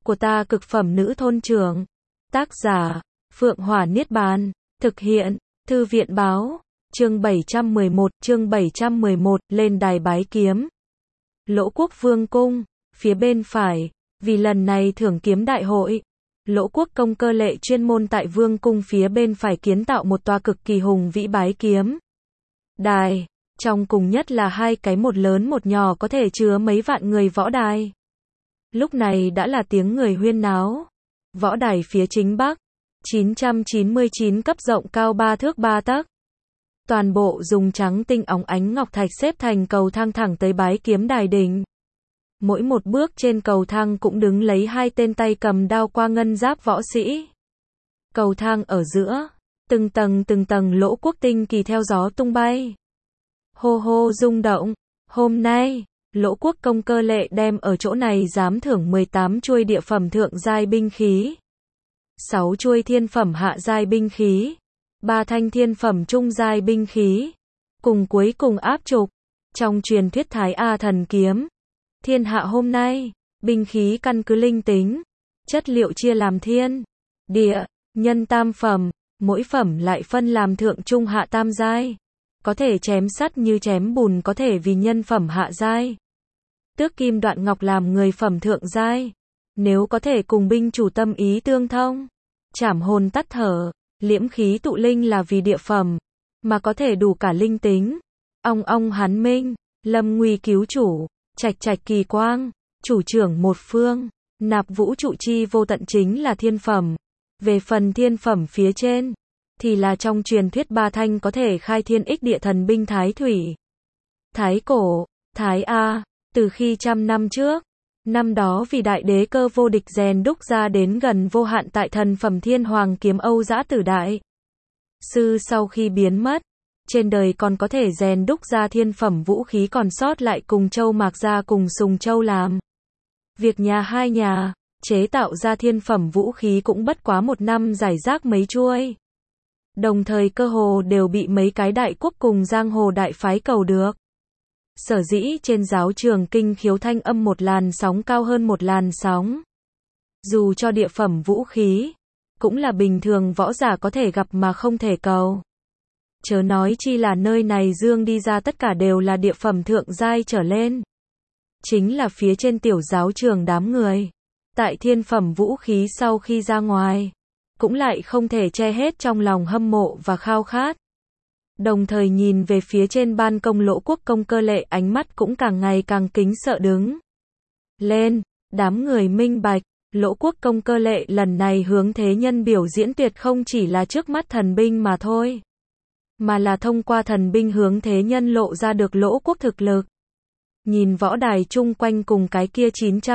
của ta cực phẩm nữ thôn trưởng. Tác giả, Phượng Hỏa Niết Bàn. Thực hiện, Thư viện báo. Chương 711, lên đài bái kiếm. Lỗ Quốc Vương cung, phía bên phải, vì lần này thưởng kiếm đại hội, Lỗ Quốc Công Cơ Lệ chuyên môn tại Vương cung phía bên phải kiến tạo một tòa cực kỳ hùng vĩ bái kiếm đài, trong cùng nhất là hai cái một lớn một nhỏ có thể chứa mấy vạn người võ đài. Lúc này đã là tiếng người huyên náo. Võ đài phía chính bắc, 999 cấp rộng cao 3 thước 3 tấc. Toàn bộ dùng trắng tinh óng ánh ngọc thạch xếp thành cầu thang thẳng tới bái kiếm đài đỉnh. Mỗi một bước trên cầu thang cũng đứng lấy hai tên tay cầm đao qua ngân giáp võ sĩ. Cầu thang ở giữa, từng tầng lỗ quốc tinh kỳ theo gió tung bay. Hô hô rung động, hôm nay, Lỗ Quốc Công Cơ Lệ đem ở chỗ này giám thưởng 18 chuôi địa phẩm thượng giai binh khí, 6 chuôi thiên phẩm hạ giai binh khí, 3 thanh thiên phẩm trung giai binh khí, cùng cuối cùng áp trục, trong truyền thuyết Thái A thần kiếm. Thiên hạ hôm nay, binh khí căn cứ linh tính, chất liệu chia làm thiên, địa, nhân tam phẩm, mỗi phẩm lại phân làm thượng trung hạ tam giai. Có thể chém sắt như chém bùn, có thể vì nhân phẩm hạ giai. Tước kim đoạn ngọc làm người phẩm thượng giai. Nếu có thể cùng binh chủ tâm ý tương thông, trảm hồn tắt thở, liễm khí tụ linh là vì địa phẩm, mà có thể đủ cả linh tính. Ong ong hán minh, lâm nguy cứu chủ, trạch trạch kỳ quang, chủ trưởng một phương, nạp vũ trụ chi vô tận chính là thiên phẩm. Về phần thiên phẩm phía trên, thì là trong truyền thuyết ba thanh có thể khai thiên ích địa thần binh Thái Thủy, Thái Cổ, Thái A. Từ khi trăm năm trước, năm đó vì đại đế cơ vô địch rèn đúc ra đến gần vô hạn tại thần phẩm thiên hoàng kiếm Âu Dã Tử Đại Sư sau khi biến mất, trên đời còn có thể rèn đúc ra thiên phẩm vũ khí còn sót lại cùng Châu Mạc Gia cùng Sùng Châu làm. Việc nhà hai nhà, chế tạo ra thiên phẩm vũ khí cũng bất quá một năm giải rác mấy chuôi. Đồng thời cơ hồ đều bị mấy cái đại quốc cùng giang hồ đại phái cầu được. Sở dĩ trên giáo trường kinh khiếu thanh âm một làn sóng cao hơn một làn sóng. Dù cho địa phẩm vũ khí, cũng là bình thường võ giả có thể gặp mà không thể cầu. Chớ nói chi là nơi này dương đi ra tất cả đều là địa phẩm thượng giai trở lên. Chính là phía trên tiểu giáo trường đám người. Tại thiên phẩm vũ khí sau khi ra ngoài, cũng lại không thể che hết trong lòng hâm mộ và khao khát. Đồng thời nhìn về phía trên ban công Lỗ Quốc Công Cơ Lệ, ánh mắt cũng càng ngày càng kính sợ đứng lên. Đám người minh bạch, Lỗ Quốc Công Cơ Lệ lần này hướng thế nhân biểu diễn tuyệt không chỉ là trước mắt thần binh mà thôi, mà là thông qua thần binh hướng thế nhân lộ ra được Lỗ Quốc thực lực. Nhìn võ đài chung quanh cùng cái kia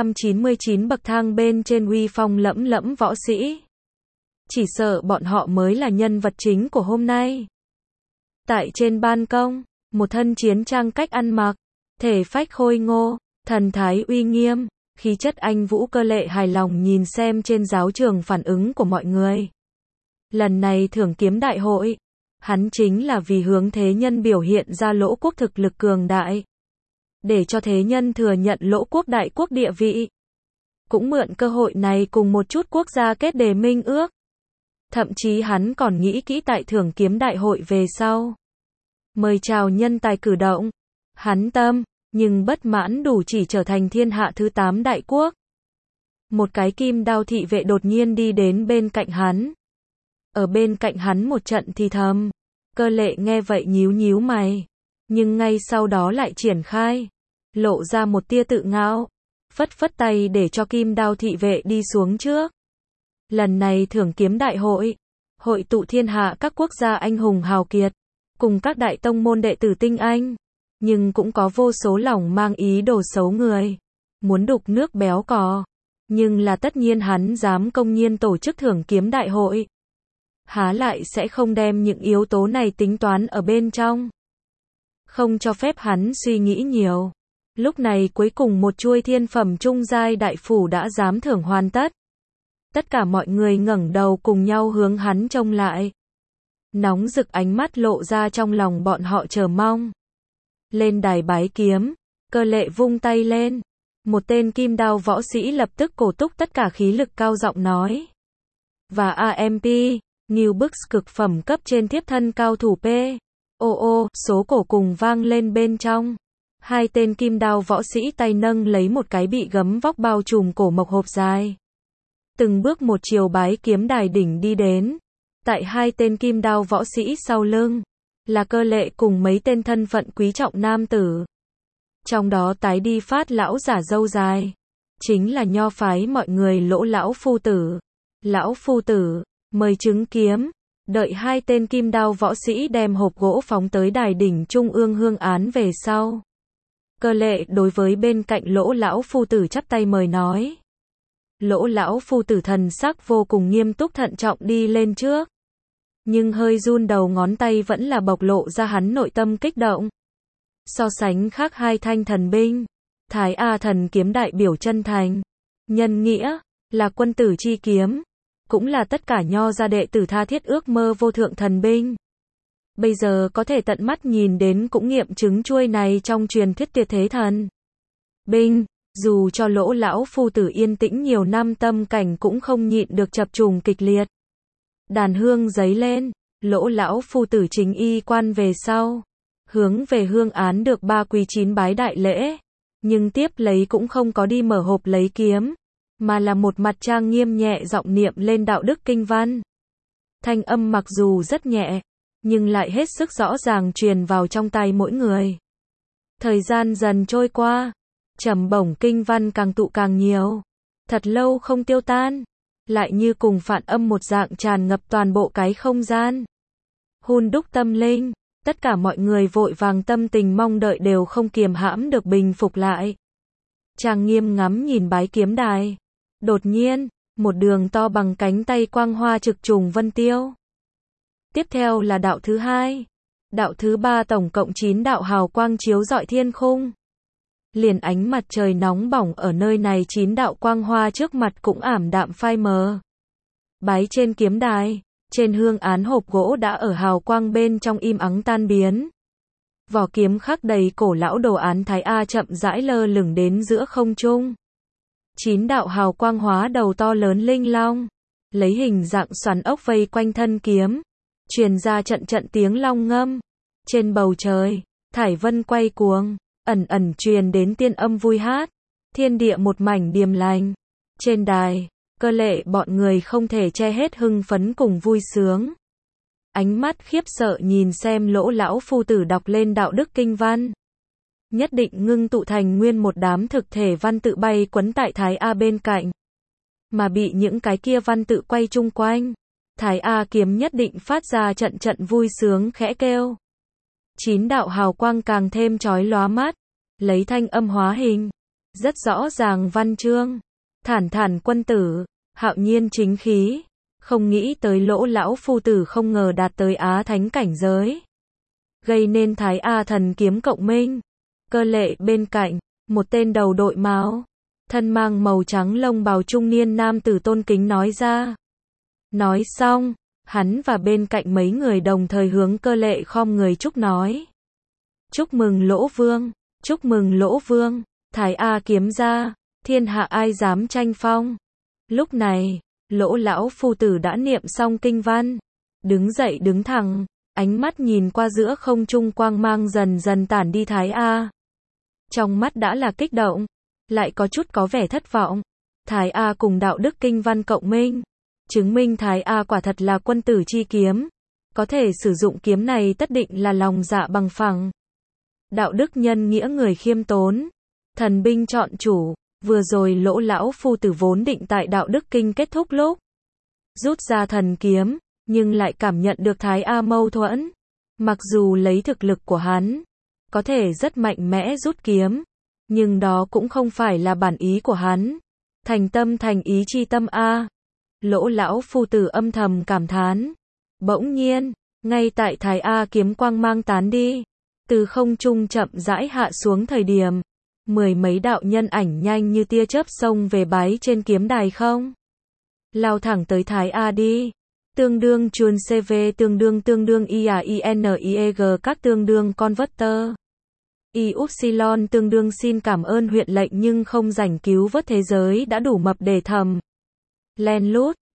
999 bậc thang bên trên uy phong lẫm lẫm võ sĩ, chỉ sợ bọn họ mới là nhân vật chính của hôm nay. Tại trên ban công, một thân chiến trang cách ăn mặc, thể phách khôi ngô, thần thái uy nghiêm, khí chất anh vũ Cơ Lệ hài lòng nhìn xem trên giáo trường phản ứng của mọi người. Lần này thưởng kiếm đại hội, hắn chính là vì hướng thế nhân biểu hiện ra Lỗ Quốc thực lực cường đại, để cho thế nhân thừa nhận Lỗ Quốc đại quốc địa vị. Cũng mượn cơ hội này cùng một chút quốc gia kết đề minh ước. Thậm chí hắn còn nghĩ kỹ tại thưởng kiếm đại hội về sau, mời chào nhân tài cử động. Hắn tâm, nhưng bất mãn đủ chỉ trở thành thiên hạ thứ 8 đại quốc. Một cái kim đao thị vệ đột nhiên đi đến bên cạnh hắn. Ở bên cạnh hắn một trận thì thầm. Cơ Lệ nghe vậy nhíu nhíu mày, nhưng ngay sau đó lại triển khai, lộ ra một tia tự ngạo, phất phất tay để cho kim đao thị vệ đi xuống trước. Lần này thưởng kiếm đại hội, hội tụ thiên hạ các quốc gia anh hùng hào kiệt, cùng các đại tông môn đệ tử tinh anh, nhưng cũng có vô số lòng mang ý đồ xấu người, muốn đục nước béo cò. Nhưng là tất nhiên hắn dám công nhiên tổ chức thưởng kiếm đại hội, há lại sẽ không đem những yếu tố này tính toán ở bên trong, không cho phép hắn suy nghĩ nhiều. Lúc này cuối cùng một chuôi thiên phẩm trung giai đại phủ đã dám thưởng hoàn tất. Tất cả mọi người ngẩng đầu cùng nhau hướng hắn trông lại. Nóng rực ánh mắt lộ ra trong lòng bọn họ chờ mong. Lên đài bái kiếm, Cơ Lệ vung tay lên. Một tên kim đao võ sĩ lập tức cổ túc tất cả khí lực cao giọng nói. Và AMP, New Books cực phẩm cấp trên thiếp thân cao thủ P. Số cổ cùng vang lên bên trong. Hai tên kim đao võ sĩ tay nâng lấy một cái bị gấm vóc bao trùm cổ mộc hộp dài. Từng bước một chiều bái kiếm đài đỉnh đi đến. Tại hai tên kim đao võ sĩ sau lưng, là Cơ Lệ cùng mấy tên thân phận quý trọng nam tử. Trong đó tái đi phát lão giả râu dài. Chính là nho phái mọi người Lỗ lão phu tử. Lão phu tử, mời chứng kiếm. Đợi hai tên kim đao võ sĩ đem hộp gỗ phóng tới đài đỉnh trung ương hương án về sau. Cơ Lệ đối với bên cạnh Lỗ lão phu tử chắp tay mời nói. Lỗ lão phu tử thần sắc vô cùng nghiêm túc thận trọng đi lên trước. Nhưng hơi run đầu ngón tay vẫn là bộc lộ ra hắn nội tâm kích động. So sánh khác hai thanh thần binh, Thái A thần kiếm đại biểu chân thành, nhân nghĩa, là quân tử chi kiếm, cũng là tất cả nho gia đệ tử tha thiết ước mơ vô thượng thần binh. Bây giờ có thể tận mắt nhìn đến cũng nghiệm chứng chuôi này trong truyền thuyết tuyệt thế thần binh, dù cho Lỗ lão phu tử yên tĩnh nhiều năm tâm cảnh cũng không nhịn được chập trùng kịch liệt. Đàn hương giấy lên, Lỗ lão phu tử chính y quan về sau, hướng về hương án được 3 quý 9 bái đại lễ, nhưng tiếp lấy cũng không có đi mở hộp lấy kiếm, mà là một mặt trang nghiêm nhẹ giọng niệm lên đạo đức kinh văn. Thanh âm mặc dù rất nhẹ, nhưng lại hết sức rõ ràng truyền vào trong tai mỗi người. Thời gian dần trôi qua, trầm bổng kinh văn càng tụ càng nhiều, thật lâu không tiêu tan, lại như cùng phản âm một dạng tràn ngập toàn bộ cái không gian. Hun đúc tâm linh, tất cả mọi người vội vàng tâm tình mong đợi đều không kiềm hãm được bình phục lại. Trang nghiêm ngắm nhìn bái kiếm đài. Đột nhiên, một đường to bằng cánh tay quang hoa trực trùng vân tiêu. Tiếp theo là đạo thứ hai. Đạo thứ ba tổng cộng 9 đạo hào quang chiếu rọi thiên khung. Liền ánh mặt trời nóng bỏng ở nơi này 9 đạo quang hoa trước mặt cũng ảm đạm phai mờ. Bái trên kiếm đài, trên hương án hộp gỗ đã ở hào quang bên trong im ắng tan biến. Vỏ kiếm khắc đầy cổ lão đồ án Thái A chậm rãi lơ lửng đến giữa không trung. 9 đạo hào quang hóa đầu to lớn linh long, lấy hình dạng xoắn ốc vây quanh thân kiếm, truyền ra trận trận tiếng long ngâm. Trên bầu trời, thải vân quay cuồng, ẩn ẩn truyền đến tiên âm vui hát, thiên địa một mảnh điềm lành. Trên đài, Cơ Lệ bọn người không thể che hết hưng phấn cùng vui sướng. Ánh mắt khiếp sợ nhìn xem Lỗ lão phu tử đọc lên đạo đức kinh văn. Nhất định ngưng tụ thành nguyên một đám thực thể văn tự bay quấn tại Thái A bên cạnh. Mà bị những cái kia văn tự quay chung quanh. Thái A kiếm nhất định phát ra trận trận vui sướng khẽ kêu. 9 đạo hào quang càng thêm chói lóa mắt, lấy thanh âm hóa hình. Rất rõ ràng văn chương. Thản thản quân tử, hạo nhiên chính khí. Không nghĩ tới Lỗ lão phu tử không ngờ đạt tới Á thánh cảnh giới. Gây nên Thái A thần kiếm cộng minh. Cơ Lệ bên cạnh, một tên đầu đội mão, thân mang màu trắng lông bào trung niên nam tử tôn kính nói ra. Nói xong, hắn và bên cạnh mấy người đồng thời hướng Cơ Lệ khom người chúc nói. Chúc mừng Lỗ vương, chúc mừng Lỗ vương, Thái A kiếm ra, thiên hạ ai dám tranh phong. Lúc này, Lỗ lão phu tử đã niệm xong kinh văn, đứng dậy đứng thẳng, ánh mắt nhìn qua giữa không trung quang mang dần dần tản đi Thái A. Trong mắt đã là kích động, lại có chút có vẻ thất vọng. Thái A cùng đạo đức kinh văn cộng minh, chứng minh Thái A quả thật là quân tử chi kiếm, có thể sử dụng kiếm này tất định là lòng dạ bằng phẳng. Đạo đức nhân nghĩa người khiêm tốn, thần binh chọn chủ. Vừa rồi Lỗ lão phu tử vốn định tại đạo đức kinh kết thúc lúc rút ra thần kiếm, nhưng lại cảm nhận được Thái A mâu thuẫn. Mặc dù lấy thực lực của hắn, có thể rất mạnh mẽ rút kiếm, nhưng đó cũng không phải là bản ý của hắn. Thành tâm thành ý chi tâm A. Lỗ lão phu tử âm thầm cảm thán. Bỗng nhiên, ngay tại Thái A kiếm quang mang tán đi, từ không trung chậm rãi hạ xuống thời điểm, 10 mấy đạo nhân ảnh nhanh như tia chớp xông về bái trên kiếm đài không. Lao thẳng tới Thái A đi. Tương đương chuồn CV tương đương IAINEG các tương đương converter. Y Upsilon tương đương xin cảm ơn huyện lệnh nhưng không rảnh cứu vớt thế giới đã đủ mập để thầm. Len lút.